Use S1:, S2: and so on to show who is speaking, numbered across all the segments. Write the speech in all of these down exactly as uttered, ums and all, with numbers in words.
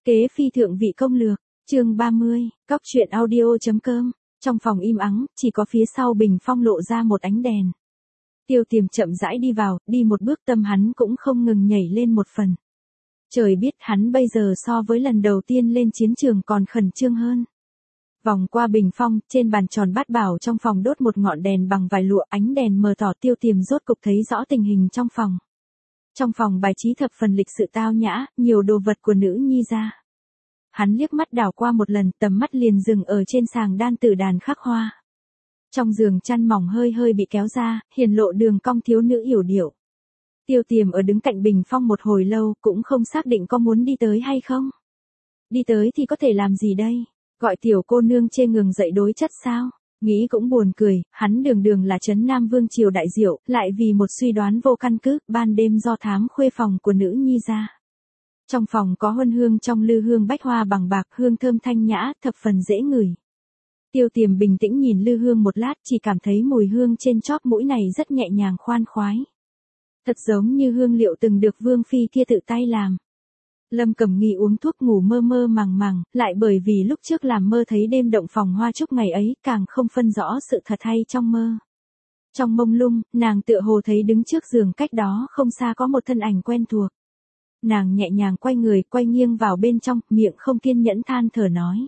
S1: Kế phi thượng vị công lược, chương ba mươi, cóc truyện audio.com, trong phòng im ắng, chỉ có phía sau bình phong lộ ra một ánh đèn. Tiêu Tiềm chậm rãi đi vào, đi một bước tâm hắn cũng không ngừng nhảy lên một phần. Trời biết hắn bây giờ so với lần đầu tiên lên chiến trường còn khẩn trương hơn. Vòng qua bình phong, trên bàn tròn bát bảo trong phòng đốt một ngọn đèn bằng vải lụa, ánh đèn mờ tỏ Tiêu Tiềm rốt cục thấy rõ tình hình trong phòng. Trong phòng bài trí thập phần lịch sự tao nhã, nhiều đồ vật của nữ nhi ra. Hắn liếc mắt đảo qua một lần, tầm mắt liền dừng ở trên sàng đan tử đàn khắc hoa. Trong giường chăn mỏng hơi hơi bị kéo ra, hiển lộ đường cong thiếu nữ yểu điệu. Tiêu Tiềm ở đứng cạnh bình phong một hồi lâu, cũng không xác định có muốn đi tới hay không. Đi tới thì có thể làm gì đây? Gọi tiểu cô nương chê ngừng dậy đối chất sao? Nghĩ cũng buồn cười, hắn đường đường là trấn Nam Vương triều đại diệu, lại vì một suy đoán vô căn cứ, ban đêm do thám khuê phòng của nữ nhi ra. Trong phòng có huân hương trong lư hương bách hoa bằng bạc, hương thơm thanh nhã, thập phần dễ ngửi. Tiêu Tiềm bình tĩnh nhìn lư hương một lát, chỉ cảm thấy mùi hương trên chóp mũi này rất nhẹ nhàng khoan khoái. Thật giống như hương liệu từng được Vương phi kia tự tay làm. Lâm Cẩm Nghi uống thuốc ngủ mơ mơ màng màng, lại bởi vì lúc trước làm mơ thấy đêm động phòng hoa trúc ngày ấy, càng không phân rõ sự thật hay trong mơ. Trong mông lung, nàng tựa hồ thấy đứng trước giường cách đó không xa có một thân ảnh quen thuộc. Nàng nhẹ nhàng quay người, quay nghiêng vào bên trong, miệng không kiên nhẫn than thở nói.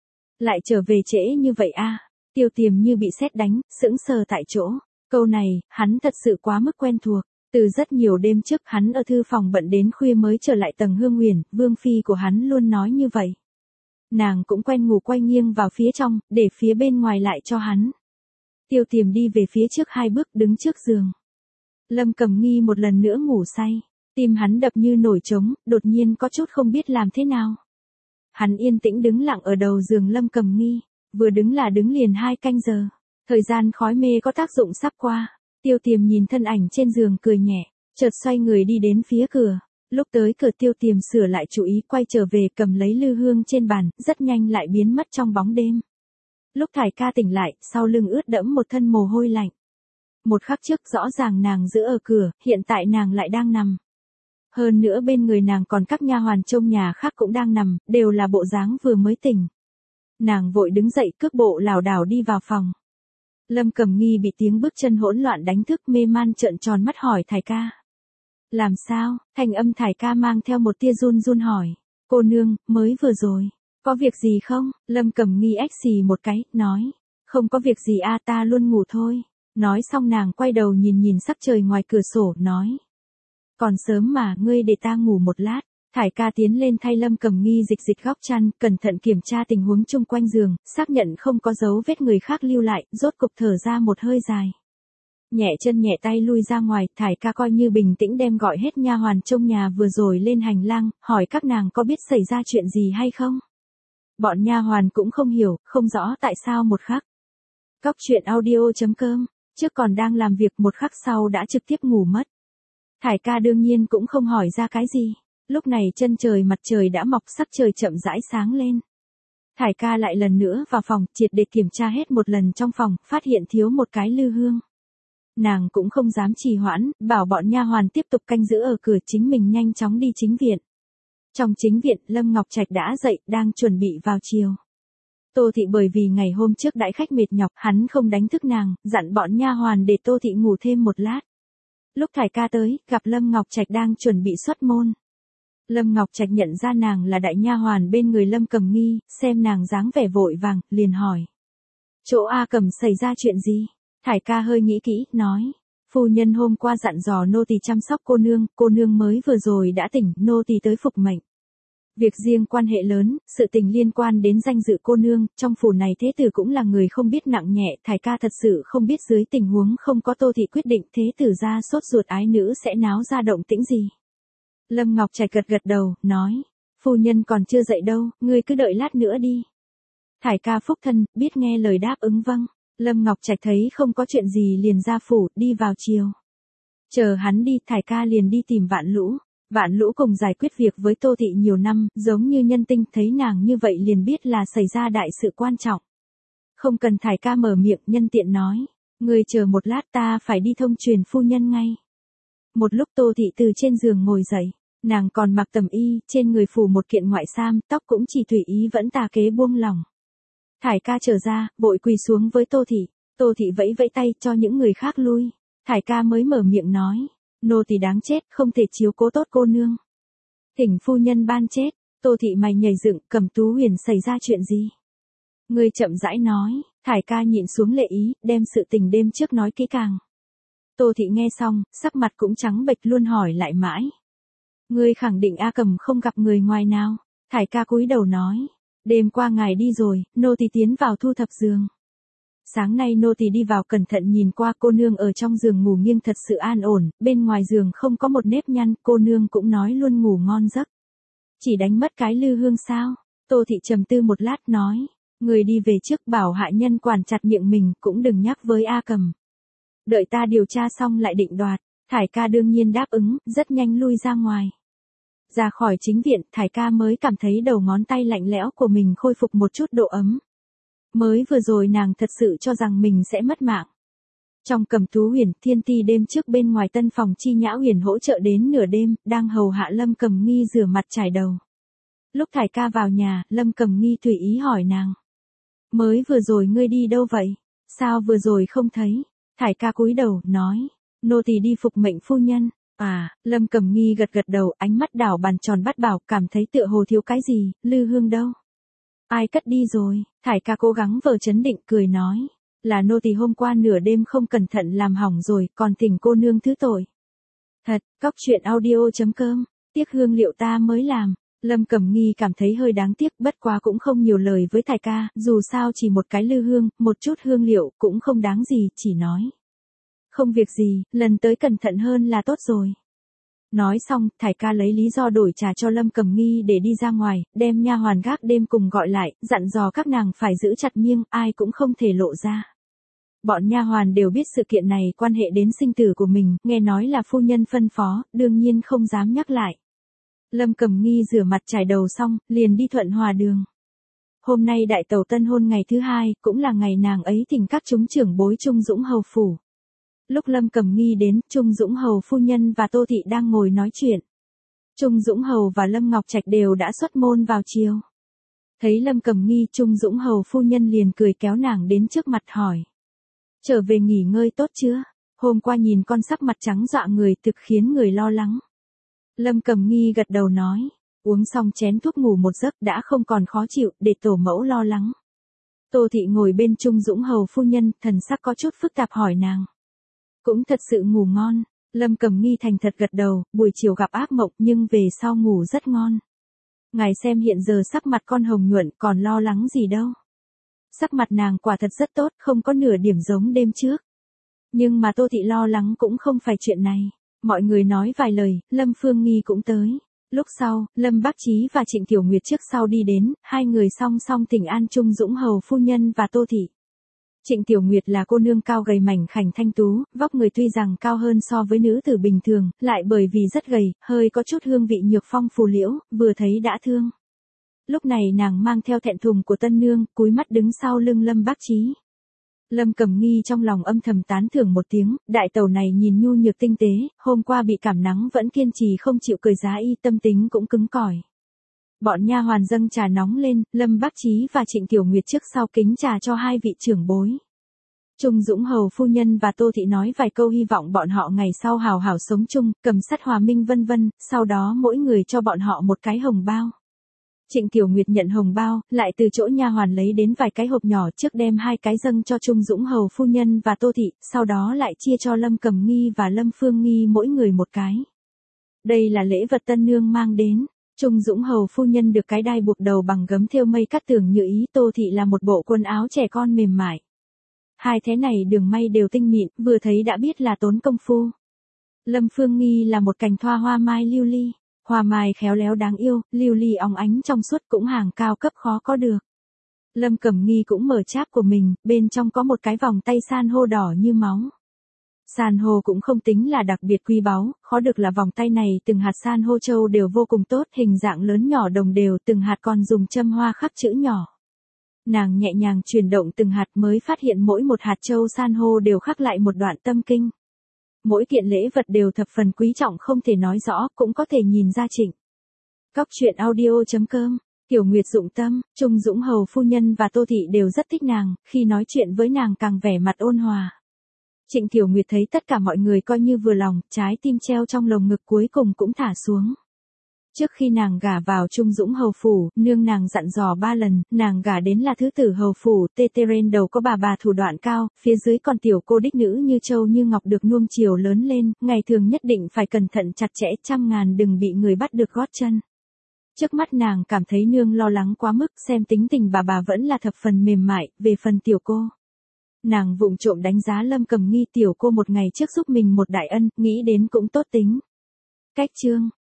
S1: Lại trở về trễ như vậy a? Tiêu Tiềm như bị sét đánh, sững sờ tại chỗ. Câu này, hắn thật sự quá mức quen thuộc. Từ rất nhiều đêm trước hắn ở thư phòng bận đến khuya mới trở lại tầng hương huyền, Vương phi của hắn luôn nói như vậy. Nàng cũng quen ngủ quay nghiêng vào phía trong, để phía bên ngoài lại cho hắn. Tiêu Tiềm đi về phía trước hai bước đứng trước giường. Lâm Cẩm Nghi một lần nữa ngủ say. Tim hắn đập như nổi trống, đột nhiên có chút không biết làm thế nào. Hắn yên tĩnh đứng lặng ở đầu giường Lâm Cẩm Nghi, vừa đứng là đứng liền hai canh giờ. Thời gian khói mê có tác dụng sắp qua. Tiêu Tiềm nhìn thân ảnh trên giường cười nhẹ, chợt xoay người đi đến phía cửa. Lúc tới cửa Tiêu Tiềm sửa lại chủ ý quay trở về cầm lấy lư hương trên bàn, rất nhanh lại biến mất trong bóng đêm. Lúc Thải ca tỉnh lại, sau lưng ướt đẫm một thân mồ hôi lạnh. Một khắc trước rõ ràng nàng giữ ở cửa, hiện tại nàng lại đang nằm. Hơn nữa bên người nàng còn các nha hoàn trông nhà khác cũng đang nằm, đều là bộ dáng vừa mới tỉnh. Nàng vội đứng dậy cước bộ lảo đảo đi vào phòng. Lâm Cẩm Nghi bị tiếng bước chân hỗn loạn đánh thức, mê man trợn tròn mắt hỏi Thải ca. Làm sao? Thanh âm Thải ca mang theo một tia run run hỏi. Cô nương, mới vừa rồi. Có việc gì không? Lâm Cẩm Nghi ếch xì một cái, nói. Không có việc gì a, ta luôn ngủ thôi. Nói xong nàng quay đầu nhìn nhìn sắc trời ngoài cửa sổ, nói. Còn sớm mà, ngươi để ta ngủ một lát. Thải ca tiến lên thay Lâm Cẩm Nghi dịch dịch góc chăn, cẩn thận kiểm tra tình huống chung quanh giường, xác nhận không có dấu vết người khác lưu lại, rốt cục thở ra một hơi dài. Nhẹ chân nhẹ tay lui ra ngoài, Thải ca coi như bình tĩnh đem gọi hết nha hoàn trông nhà vừa rồi lên hành lang, hỏi các nàng có biết xảy ra chuyện gì hay không. Bọn nha hoàn cũng không hiểu, không rõ tại sao một khắc. Cóc truyện audio.com, trước còn đang làm việc một khắc sau đã trực tiếp ngủ mất. Thải ca đương nhiên cũng không hỏi ra cái gì. Lúc này chân trời mặt trời đã mọc, sắc trời chậm rãi sáng lên. Thải ca lại lần nữa vào phòng, triệt để kiểm tra hết một lần trong phòng, phát hiện thiếu một cái lư hương. Nàng cũng không dám trì hoãn, bảo bọn nha hoàn tiếp tục canh giữ ở cửa, chính mình nhanh chóng đi chính viện. Trong chính viện, Lâm Ngọc Trạch đã dậy, đang chuẩn bị vào chiều. Tô Thị bởi vì ngày hôm trước đãi khách mệt nhọc, hắn không đánh thức nàng, dặn bọn nha hoàn để Tô Thị ngủ thêm một lát. Lúc Thải ca tới, gặp Lâm Ngọc Trạch đang chuẩn bị xuất môn. Lâm Ngọc Trạch nhận ra nàng là đại nha hoàn bên người Lâm Cẩm Nghi, xem nàng dáng vẻ vội vàng, liền hỏi. Chỗ A Cẩm xảy ra chuyện gì? Thải ca hơi nghĩ kỹ, nói. Phu nhân hôm qua dặn dò nô tỳ chăm sóc cô nương, cô nương mới vừa rồi đã tỉnh, nô tỳ tới phục mệnh. Việc riêng quan hệ lớn, sự tình liên quan đến danh dự cô nương, trong phủ này thế tử cũng là người không biết nặng nhẹ, Thải ca thật sự không biết dưới tình huống không có Tô Thị quyết định thế tử ra sốt ruột ái nữ sẽ náo ra động tĩnh gì. Lâm Ngọc Trạch gật gật đầu, nói. Phu nhân còn chưa dậy đâu, ngươi cứ đợi lát nữa đi. Thải ca phúc thân, biết nghe lời đáp ứng vâng. Lâm Ngọc Trạch thấy không có chuyện gì liền ra phủ, đi vào chiều. Chờ hắn đi, Thải ca liền đi tìm Vạn Lũ. Vạn Lũ cùng giải quyết việc với Tô Thị nhiều năm, giống như nhân tinh, thấy nàng như vậy liền biết là xảy ra đại sự quan trọng. Không cần Thải ca mở miệng, nhân tiện nói. Ngươi chờ một lát, ta phải đi thông truyền phu nhân ngay. Một lúc Tô Thị từ trên giường ngồi dậy. Nàng còn mặc tầm y, trên người phủ một kiện ngoại sam, tóc cũng chỉ tùy ý vẫn tà kế buông lỏng. Thải ca trở ra, vội quỳ xuống với Tô Thị. Tô Thị vẫy vẫy tay cho những người khác lui. Thải ca mới mở miệng nói. Nô tỳ đáng chết, không thể chiếu cố tốt cô nương. Thỉnh phu nhân ban chết. Tô Thị mày nhảy dựng, Cẩm Tú Huyền xảy ra chuyện gì? Người chậm rãi nói. Thải ca nhịn xuống lệ ý, đem sự tình đêm trước nói kỹ càng. Tô Thị nghe xong, sắc mặt cũng trắng bệch luôn hỏi lại mãi. Ngươi khẳng định A Cầm không gặp người ngoài nào? Thải ca cúi đầu nói. Đêm qua ngài đi rồi, nô tỳ tiến vào thu thập giường. Sáng nay nô tỳ đi vào cẩn thận nhìn qua, cô nương ở trong giường ngủ nghiêng thật sự an ổn, bên ngoài giường không có một nếp nhăn, cô nương cũng nói luôn ngủ ngon giấc. Chỉ đánh mất cái lư hương sao? Tô Thị trầm tư một lát nói. Người đi về trước, bảo hạ nhân quản chặt miệng mình, cũng đừng nhắc với A Cầm. Đợi ta điều tra xong lại định đoạt. Thải ca đương nhiên đáp ứng, rất nhanh lui ra ngoài. Ra khỏi chính viện, Thải ca mới cảm thấy đầu ngón tay lạnh lẽo của mình khôi phục một chút độ ấm. Mới vừa rồi nàng thật sự cho rằng mình sẽ mất mạng. Trong Cẩm Tú Huyền, Thiên Ti đêm trước bên ngoài tân phòng Chi Nhã Huyền hỗ trợ đến nửa đêm, đang hầu hạ Lâm Cầm Nghi rửa mặt chải đầu. Lúc Thải ca vào nhà, Lâm Cầm Nghi tùy ý hỏi nàng. Mới vừa rồi ngươi đi đâu vậy? Sao vừa rồi không thấy? Thải ca cúi đầu, nói. Nô tỳ đi phục mệnh phu nhân. À, Lâm Cầm Nghi gật gật đầu, ánh mắt đảo bàn tròn bắt bảo, cảm thấy tựa hồ thiếu cái gì, lư hương đâu? Ai cất đi rồi? Thải ca cố gắng vờ trấn định, cười nói. Là nô tỳ hôm qua nửa đêm không cẩn thận làm hỏng rồi, còn thỉnh cô nương thứ tội. Thật, cóc truyện audio chấm com, tiếc hương liệu ta mới làm. Lâm Cầm Nghi cảm thấy hơi đáng tiếc, bất quá cũng không nhiều lời với Thải ca, dù sao chỉ một cái lư hương, một chút hương liệu, cũng không đáng gì, chỉ nói. Không việc gì, lần tới cẩn thận hơn là tốt rồi. Nói xong, Thải ca lấy lý do đổi trà cho Lâm Cầm Nghi để đi ra ngoài, đem nha hoàn gác đêm cùng gọi lại, dặn dò các nàng phải giữ chặt miêng, ai cũng không thể lộ ra. Bọn nha hoàn đều biết sự kiện này quan hệ đến sinh tử của mình, nghe nói là phu nhân phân phó, đương nhiên không dám nhắc lại. Lâm Cầm Nghi rửa mặt chải đầu xong, liền đi Thuận Hòa Đường. Hôm nay đại tẩu tân hôn ngày thứ hai, cũng là ngày nàng ấy thỉnh các chúng trưởng bối Trung Dũng hầu phủ. Lúc Lâm Cầm Nghi đến, Trung Dũng hầu phu nhân và Tô Thị đang ngồi nói chuyện. Trung Dũng hầu và Lâm Ngọc Trạch đều đã xuất môn vào chiều. Thấy Lâm Cầm Nghi, Trung Dũng hầu phu nhân liền cười kéo nàng đến trước mặt hỏi. Trở về nghỉ ngơi tốt chưa? Hôm qua nhìn con sắc mặt trắng dọa người, thực khiến người lo lắng. Lâm Cầm Nghi gật đầu nói. Uống xong chén thuốc ngủ một giấc đã không còn khó chịu, để tổ mẫu lo lắng. Tô Thị ngồi bên Trung Dũng hầu phu nhân, thần sắc có chút phức tạp hỏi nàng. Cũng thật sự ngủ ngon. Lâm Cầm Nghi thành thật gật đầu, buổi chiều gặp ác mộng nhưng về sau ngủ rất ngon. Ngài xem hiện giờ sắc mặt con hồng nhuận, còn lo lắng gì đâu. Sắc mặt nàng quả thật rất tốt, không có nửa điểm giống đêm trước. Nhưng mà Tô Thị lo lắng cũng không phải chuyện này. Mọi người nói vài lời, Lâm Phương Nghi cũng tới. Lúc sau, Lâm Bác Chí và Trịnh Tiểu Nguyệt trước sau đi đến, hai người song song thỉnh an Trung Dũng hầu phu nhân và Tô Thị. Trịnh Tiểu Nguyệt là cô nương cao gầy mảnh khảnh thanh tú, vóc người tuy rằng cao hơn so với nữ tử bình thường, lại bởi vì rất gầy, hơi có chút hương vị nhược phong phù liễu, vừa thấy đã thương. Lúc này nàng mang theo thẹn thùng của tân nương, cúi mắt đứng sau lưng Lâm Bác Chí. Lâm Cầm Nghi trong lòng âm thầm tán thưởng một tiếng, đại tẩu này nhìn nhu nhược tinh tế, hôm qua bị cảm nắng vẫn kiên trì không chịu cởi giá y, tâm tính cũng cứng cỏi. Bọn nha hoàn dâng trà nóng lên, Lâm Bác Chí và Trịnh Tiểu Nguyệt trước sau kính trà cho hai vị trưởng bối. Trung Dũng hầu phu nhân và Tô Thị nói vài câu hy vọng bọn họ ngày sau hào hảo sống chung, cầm sắt hòa minh vân vân, sau đó mỗi người cho bọn họ một cái hồng bao. Trịnh Tiểu Nguyệt nhận hồng bao, lại từ chỗ nha hoàn lấy đến vài cái hộp nhỏ, trước đem hai cái dâng cho Trung Dũng hầu phu nhân và Tô Thị, sau đó lại chia cho Lâm Cầm Nghi và Lâm Phương Nghi mỗi người một cái. Đây là lễ vật tân nương mang đến. Trung Dũng hầu phu nhân được cái đai buộc đầu bằng gấm thêu mây cắt tường như ý, Tô Thị là một bộ quần áo trẻ con mềm mại. Hai thế này đường may đều tinh mịn, vừa thấy đã biết là tốn công phu. Lâm Phương Nghi là một cành thoa hoa mai lưu ly, hoa mai khéo léo đáng yêu, lưu ly óng ánh trong suốt, cũng hàng cao cấp khó có được. Lâm Cẩm Nghi cũng mở cháp của mình, bên trong có một cái vòng tay san hô đỏ như máu. San hô cũng không tính là đặc biệt quý báu, khó được là vòng tay này từng hạt san hô châu đều vô cùng tốt, hình dạng lớn nhỏ đồng đều, từng hạt còn dùng châm hoa khắc chữ nhỏ. Nàng nhẹ nhàng chuyển động từng hạt mới phát hiện mỗi một hạt châu san hô đều khắc lại một đoạn tâm kinh. mỗi kiện lễ vật đều thập phần quý trọng không thể nói rõ, cũng có thể nhìn ra Trịnh. Cóc truyện audio chấm com. Tiểu Nguyệt dụng tâm, Trung Dũng hầu phu nhân và Tô Thị đều rất thích nàng, khi nói chuyện với nàng càng vẻ mặt ôn hòa. Trịnh Tiểu Nguyệt thấy tất cả mọi người coi như vừa lòng, trái tim treo trong lồng ngực cuối cùng cũng thả xuống. Trước khi nàng gả vào Trung Dũng hầu phủ, nương nàng dặn dò ba lần, nàng gả đến là thứ tử hầu phủ, tê tê ren đầu có bà bà thủ đoạn cao, phía dưới còn tiểu cô đích nữ như châu như ngọc được nuông chiều lớn lên, ngày thường nhất định phải cẩn thận chặt chẽ trăm ngàn đừng bị người bắt được gót chân. Trước mắt nàng cảm thấy nương lo lắng quá mức, xem tính tình bà bà vẫn là thập phần mềm mại, về phần tiểu cô. Nàng vụng trộm đánh giá Lâm Cầm Nghi tiểu cô một ngày trước giúp mình một đại ân, nghĩ đến cũng tốt tính. Cách chương